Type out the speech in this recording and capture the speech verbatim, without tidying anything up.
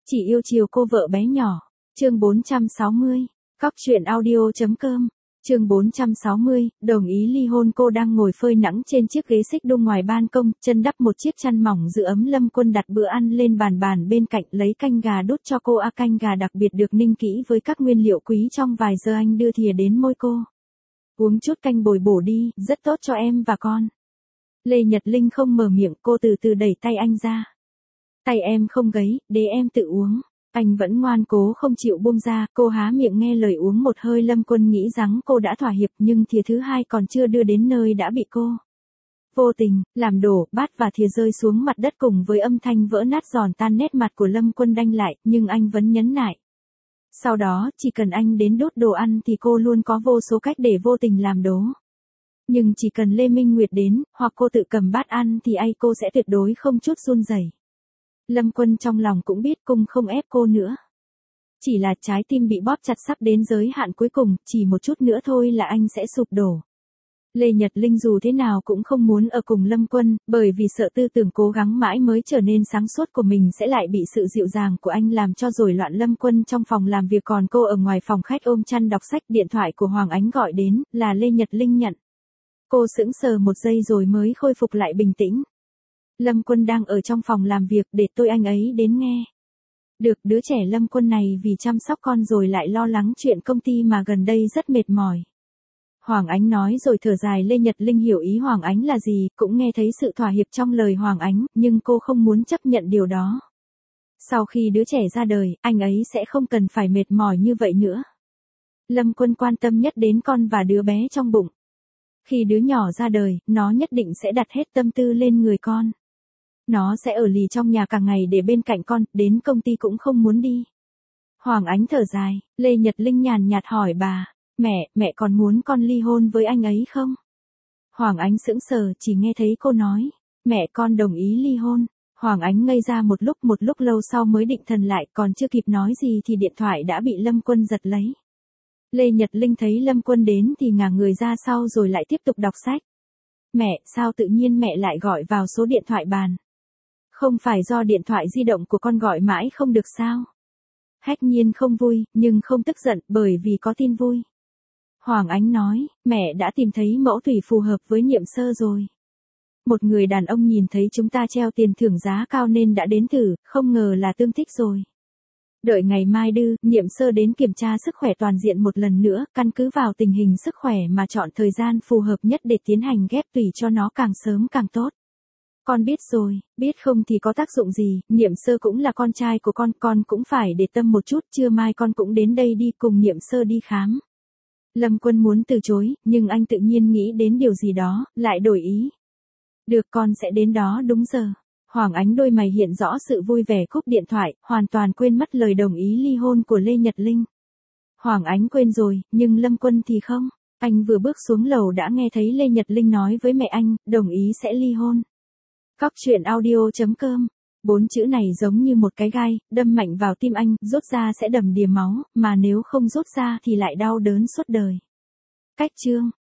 Chỉ yêu chiều cô vợ bé nhỏ. Chương bốn trăm sáu mươi. Cóc truyện audio.com. Chương bốn trăm sáu mươi, đồng ý ly hôn. Cô đang ngồi phơi nắng trên chiếc ghế xích đu ngoài ban công, chân đắp một chiếc chăn mỏng giữ ấm. Lâm Quân đặt bữa ăn lên bàn bàn bên cạnh, lấy canh gà đút cho cô. A canh gà đặc biệt được ninh kỹ với các nguyên liệu quý, trong vài giờ anh đưa thìa đến môi cô. Uống chút canh bồi bổ đi, rất tốt cho em và con. Lê Nhật Linh không mở miệng, cô từ từ đẩy tay anh ra. Tay em không gấy, để em tự uống. Anh vẫn ngoan cố không chịu buông ra, cô há miệng nghe lời uống một hơi. Lâm Quân nghĩ rằng cô đã thỏa hiệp, nhưng thìa thứ hai còn chưa đưa đến nơi đã bị cô vô tình làm đổ, bát và thìa rơi xuống mặt đất cùng với âm thanh vỡ nát giòn tan. Nét mặt của Lâm Quân đanh lại, nhưng anh vẫn nhẫn nại. Sau đó, chỉ cần anh đến đốt đồ ăn thì cô luôn có vô số cách để vô tình làm đố. Nhưng chỉ cần Lê Minh Nguyệt đến, hoặc cô tự cầm bát ăn thì ai cô sẽ tuyệt đối không chút run rẩy. Lâm Quân trong lòng cũng biết cung không ép cô nữa. Chỉ là trái tim bị bóp chặt sắp đến giới hạn cuối cùng, chỉ một chút nữa thôi là anh sẽ sụp đổ. Lê Nhật Linh dù thế nào cũng không muốn ở cùng Lâm Quân, bởi vì sợ tư tưởng cố gắng mãi mới trở nên sáng suốt của mình sẽ lại bị sự dịu dàng của anh làm cho rối loạn. Lâm Quân trong phòng làm việc, còn cô ở ngoài phòng khách ôm chăn đọc sách. Điện thoại của Hoàng Ánh gọi đến, là Lê Nhật Linh nhận. Cô sững sờ một giây rồi mới khôi phục lại bình tĩnh. Lâm Quân đang ở trong phòng làm việc, để tôi anh ấy đến nghe. Được, đứa trẻ Lâm Quân này vì chăm sóc con rồi lại lo lắng chuyện công ty mà gần đây rất mệt mỏi. Hoàng Ánh nói rồi thở dài. Lê Nhật Linh hiểu ý Hoàng Ánh là gì, cũng nghe thấy sự thỏa hiệp trong lời Hoàng Ánh, nhưng cô không muốn chấp nhận điều đó. Sau khi đứa trẻ ra đời, anh ấy sẽ không cần phải mệt mỏi như vậy nữa. Lâm Quân quan tâm nhất đến con và đứa bé trong bụng. Khi đứa nhỏ ra đời, nó nhất định sẽ đặt hết tâm tư lên người con. Nó sẽ ở lì trong nhà cả ngày để bên cạnh con, đến công ty cũng không muốn đi. Hoàng Ánh thở dài. Lê Nhật Linh nhàn nhạt hỏi bà, mẹ, mẹ còn muốn con ly hôn với anh ấy không? Hoàng Ánh sững sờ, chỉ nghe thấy cô nói, mẹ con đồng ý ly hôn. Hoàng Ánh ngây ra một lúc, một lúc lâu sau mới định thần lại, còn chưa kịp nói gì thì điện thoại đã bị Lâm Quân giật lấy. Lê Nhật Linh thấy Lâm Quân đến thì ngả người ra sau rồi lại tiếp tục đọc sách. Mẹ, sao tự nhiên mẹ lại gọi vào số điện thoại bàn? Không phải do điện thoại di động của con gọi mãi không được sao? Hách Nhiên không vui, nhưng không tức giận, bởi vì có tin vui. Hoàng Ánh nói, mẹ đã tìm thấy mẫu thủy phù hợp với Niệm Sơ rồi. Một người đàn ông nhìn thấy chúng ta treo tiền thưởng giá cao nên đã đến thử, không ngờ là tương thích rồi. Đợi ngày mai đưa, Niệm Sơ đến kiểm tra sức khỏe toàn diện một lần nữa, căn cứ vào tình hình sức khỏe mà chọn thời gian phù hợp nhất để tiến hành ghép tủy cho nó càng sớm càng tốt. Con biết rồi, biết không thì có tác dụng gì, Niệm Sơ cũng là con trai của con, con cũng phải để tâm một chút, trưa mai con cũng đến đây đi cùng Niệm Sơ đi khám. Lâm Quân muốn từ chối, nhưng anh tự nhiên nghĩ đến điều gì đó, lại đổi ý. Được, con sẽ đến đó đúng giờ. Hoàng Ánh đôi mày hiện rõ sự vui vẻ cúp điện thoại, hoàn toàn quên mất lời đồng ý ly hôn của Lê Nhật Linh. Hoàng Ánh quên rồi, nhưng Lâm Quân thì không. Anh vừa bước xuống lầu đã nghe thấy Lê Nhật Linh nói với mẹ anh, đồng ý sẽ ly hôn. Cóc truyện audio.com. Bốn chữ này giống như một cái gai, đâm mạnh vào tim anh, rút ra sẽ đầm đìa máu, mà nếu không rút ra thì lại đau đớn suốt đời. Cách chương.